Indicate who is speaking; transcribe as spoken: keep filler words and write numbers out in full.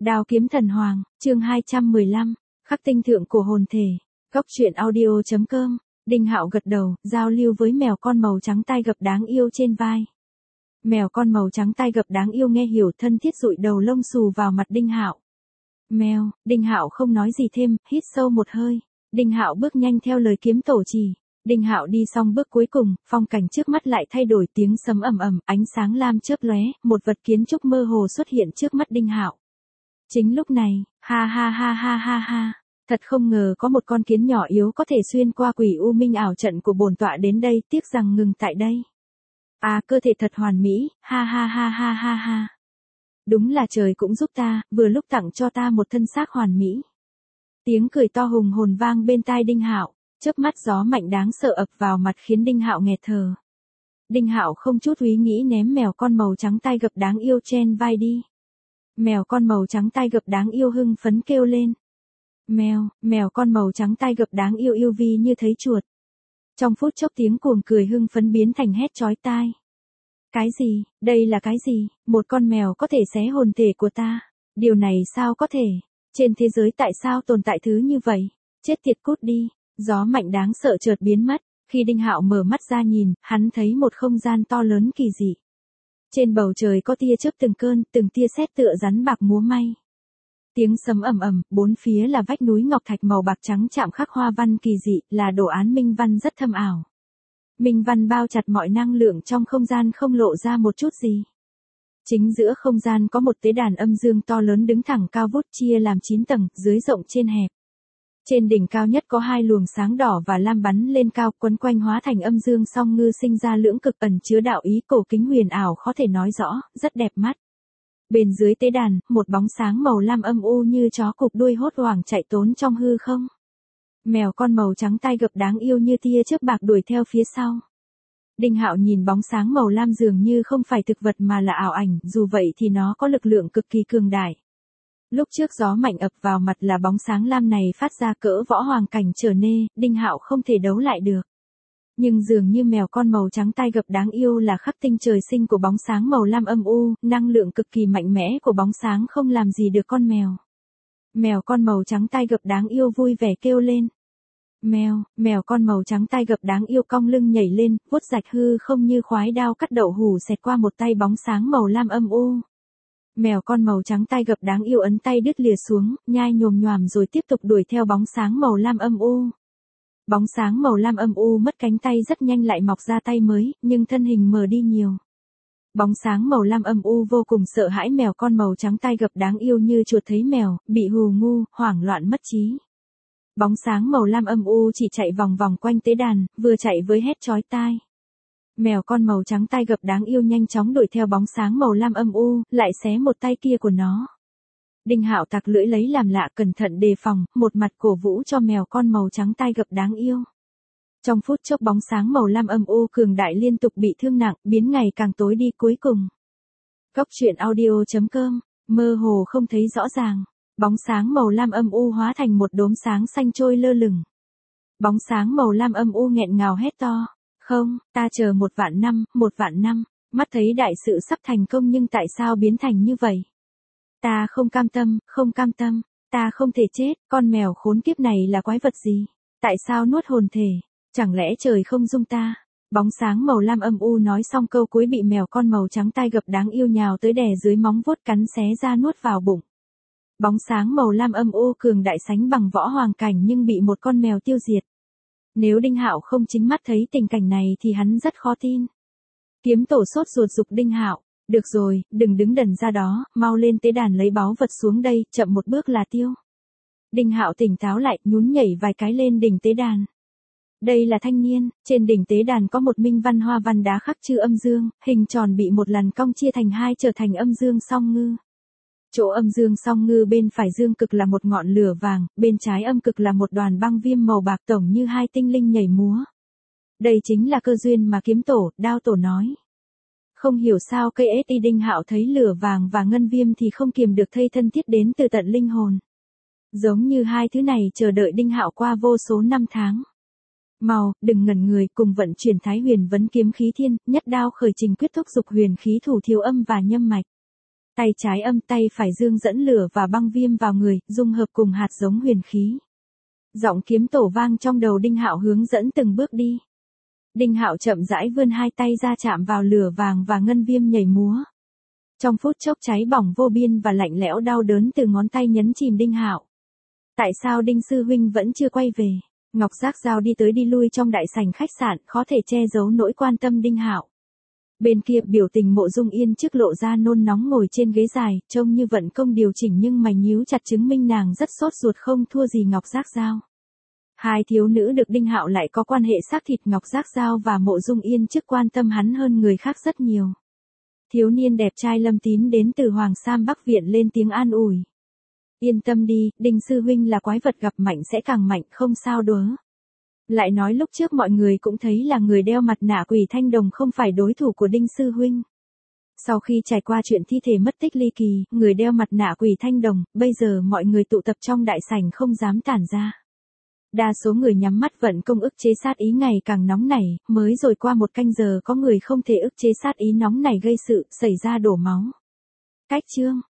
Speaker 1: Đao kiếm thần hoàng, chương hai trăm mười lăm, khắc tinh thượng của hồn thể. Góc truyện audio chấm com. Đinh Hạo gật đầu, giao lưu với mèo con màu trắng tai gập đáng yêu trên vai. Mèo con màu trắng tai gập đáng yêu nghe hiểu, thân thiết dụi đầu lông xù vào mặt Đinh Hạo. Mèo, Đinh Hạo không nói gì thêm, hít sâu một hơi. Đinh Hạo bước nhanh theo lời kiếm tổ chỉ. Đinh Hạo đi xong bước cuối cùng, phong cảnh trước mắt lại thay đổi, tiếng sấm ầm ầm, ánh sáng lam chớp lóe, một vật kiến trúc mơ hồ xuất hiện trước mắt Đinh Hạo. Chính lúc này, ha ha ha ha ha ha, thật không ngờ có một con kiến nhỏ yếu có thể xuyên qua quỷ u minh ảo trận của bổn tọa đến đây, tiếc rằng ngừng tại đây. À, cơ thể thật hoàn mỹ, ha ha ha ha ha ha. Đúng là trời cũng giúp ta, vừa lúc tặng cho ta một thân xác hoàn mỹ. Tiếng cười to hùng hồn vang bên tai Đinh Hạo, chớp mắt gió mạnh đáng sợ ập vào mặt khiến Đinh Hạo nghẹt thở. Đinh Hạo không chút úy nghĩ ném mèo con màu trắng tai gập đáng yêu trên vai đi. Mèo con màu trắng tai gập đáng yêu hưng phấn kêu lên. Mèo, mèo con màu trắng tai gập đáng yêu yêu vi như thấy chuột. Trong phút chốc tiếng cuồng cười hưng phấn biến thành hét chói tai. Cái gì, đây là cái gì, một con mèo có thể xé hồn thể của ta, điều này sao có thể, trên thế giới tại sao tồn tại thứ như vậy, chết tiệt cút đi, gió mạnh đáng sợ chợt biến mất, khi Đinh Hạo mở mắt ra nhìn, hắn thấy một không gian to lớn kỳ dị. Trên bầu trời có tia chớp từng cơn, từng tia sét tựa rắn bạc múa may. Tiếng sấm ầm ầm, bốn phía là vách núi ngọc thạch màu bạc trắng chạm khắc hoa văn kỳ dị, là đồ án minh văn rất thâm ảo. Minh văn bao chặt mọi năng lượng trong không gian không lộ ra một chút gì. Chính giữa không gian có một tế đàn âm dương to lớn đứng thẳng cao vút, chia làm chín tầng, dưới rộng trên hẹp. Trên đỉnh cao nhất có hai luồng sáng đỏ và lam bắn lên cao, quấn quanh hóa thành âm dương song ngư, sinh ra lưỡng cực, ẩn chứa đạo ý cổ kính huyền ảo khó thể nói rõ, rất đẹp mắt. Bên dưới tế đàn, một bóng sáng màu lam âm u như chó cụp đuôi hốt hoảng chạy trốn trong hư không. Mèo con màu trắng tai gập đáng yêu như tia chớp bạc đuổi theo phía sau. Đinh Hạo nhìn bóng sáng màu lam dường như không phải thực vật mà là ảo ảnh, dù vậy thì nó có lực lượng cực kỳ cường đại. Lúc trước gió mạnh ập vào mặt là bóng sáng lam này phát ra cỡ võ hoàng cảnh trở nên, Đinh Hạo không thể đấu lại được. Nhưng dường như mèo con màu trắng tai gập đáng yêu là khắc tinh trời sinh của bóng sáng màu lam âm u, năng lượng cực kỳ mạnh mẽ của bóng sáng không làm gì được con mèo. Mèo con màu trắng tai gập đáng yêu vui vẻ kêu lên. Mèo, mèo con màu trắng tai gập đáng yêu cong lưng nhảy lên, vuốt rạch hư không như khoái đao cắt đậu hủ xẹt qua một tay bóng sáng màu lam âm u. Mèo con màu trắng tai gập đáng yêu ấn tay đứt lìa xuống, nhai nhồm nhoàm rồi tiếp tục đuổi theo bóng sáng màu lam âm u. Bóng sáng màu lam âm u mất cánh tay rất nhanh lại mọc ra tay mới, nhưng thân hình mờ đi nhiều. Bóng sáng màu lam âm u vô cùng sợ hãi mèo con màu trắng tai gập đáng yêu như chuột thấy mèo, bị hù ngu, hoảng loạn mất trí. Bóng sáng màu lam âm u chỉ chạy vòng vòng quanh tế đàn, vừa chạy với hét chói tai. Mèo con màu trắng tai gập đáng yêu nhanh chóng đuổi theo bóng sáng màu lam âm u, lại xé một tay kia của nó. Đinh Hạo tặc lưỡi lấy làm lạ, cẩn thận đề phòng, một mặt cổ vũ cho mèo con màu trắng tai gập đáng yêu. Trong phút chốc bóng sáng màu lam âm u cường đại liên tục bị thương nặng, biến ngày càng tối đi cuối cùng. Góc truyện audio chấm com, mơ hồ không thấy rõ ràng, bóng sáng màu lam âm u hóa thành một đốm sáng xanh trôi lơ lửng. Bóng sáng màu lam âm u nghẹn ngào hét to. Không, ta chờ một vạn năm, một vạn năm, mắt thấy đại sự sắp thành công nhưng tại sao biến thành như vậy? Ta không cam tâm, không cam tâm, ta không thể chết, con mèo khốn kiếp này là quái vật gì? Tại sao nuốt hồn thể? Chẳng lẽ trời không dung ta? Bóng sáng màu lam âm u nói xong câu cuối bị mèo con màu trắng tai gập đáng yêu nhào tới đè dưới móng vuốt cắn xé ra nuốt vào bụng. Bóng sáng màu lam âm u cường đại sánh bằng võ hoàng cảnh nhưng bị một con mèo tiêu diệt. Nếu Đinh Hạo không chính mắt thấy tình cảnh này thì hắn rất khó tin. Kiếm tổ sốt ruột giục Đinh Hạo, được rồi, đừng đứng đần ra đó, mau lên tế đàn lấy báu vật xuống đây, chậm một bước là tiêu. Đinh Hạo tỉnh táo lại, nhún nhảy vài cái lên đỉnh tế đàn. Đây là thanh niên, trên đỉnh tế đàn có một minh văn hoa văn đá khắc chữ âm dương, hình tròn bị một lần cong chia thành hai trở thành âm dương song ngư. Chỗ âm dương song ngư bên phải dương cực là một ngọn lửa vàng, bên trái âm cực là một đoàn băng viêm màu bạc tổng như hai tinh linh nhảy múa. Đây chính là cơ duyên mà kiếm tổ, đao tổ nói. Không hiểu sao cây ét y Đinh Hạo thấy lửa vàng và ngân viêm thì không kiềm được thấy thân thiết đến từ tận linh hồn. Giống như hai thứ này chờ đợi Đinh Hạo qua vô số năm tháng. Mau, đừng ngẩn người, cùng vận chuyển Thái Huyền Vấn kiếm khí thiên, nhất đao khởi trình quyết thúc dục huyền khí thủ thiếu âm và nhâm mạch. Tay trái âm tay phải dương dẫn lửa và băng viêm vào người, dung hợp cùng hạt giống huyền khí. Giọng kiếm tổ vang trong đầu Đinh Hạo hướng dẫn từng bước đi. Đinh Hạo chậm rãi vươn hai tay ra chạm vào lửa vàng và ngân viêm nhảy múa. Trong phút chốc cháy bỏng vô biên và lạnh lẽo đau đớn từ ngón tay nhấn chìm Đinh Hạo. Tại sao Đinh sư huynh vẫn chưa quay về? Ngọc Giác Giao đi tới đi lui trong đại sảnh khách sạn, khó thể che giấu nỗi quan tâm Đinh Hạo. Bên kia biểu tình Mộ Dung Yên trước lộ ra nôn nóng ngồi trên ghế dài, trông như vận công điều chỉnh nhưng mày nhíu chặt chứng minh nàng rất sốt ruột không thua gì Ngọc Giác Giao. Hai thiếu nữ được Đinh Hạo lại có quan hệ xác thịt, Ngọc Giác Giao và Mộ Dung Yên trước quan tâm hắn hơn người khác rất nhiều. Thiếu niên đẹp trai Lâm Tín đến từ Hoàng Sam Bắc Viện lên tiếng an ủi. Yên tâm đi, Đinh sư huynh là quái vật gặp mạnh sẽ càng mạnh, không sao đỡ. Lại nói lúc trước mọi người cũng thấy là người đeo mặt nạ quỷ thanh đồng không phải đối thủ của Đinh sư huynh. Sau khi trải qua chuyện thi thể mất tích ly kỳ, người đeo mặt nạ quỷ thanh đồng, bây giờ mọi người tụ tập trong đại sảnh không dám tản ra. Đa số người nhắm mắt vận công ức chế sát ý ngày càng nóng nảy, mới rồi qua một canh giờ có người không thể ức chế sát ý nóng nảy gây sự, xảy ra đổ máu. Cách chương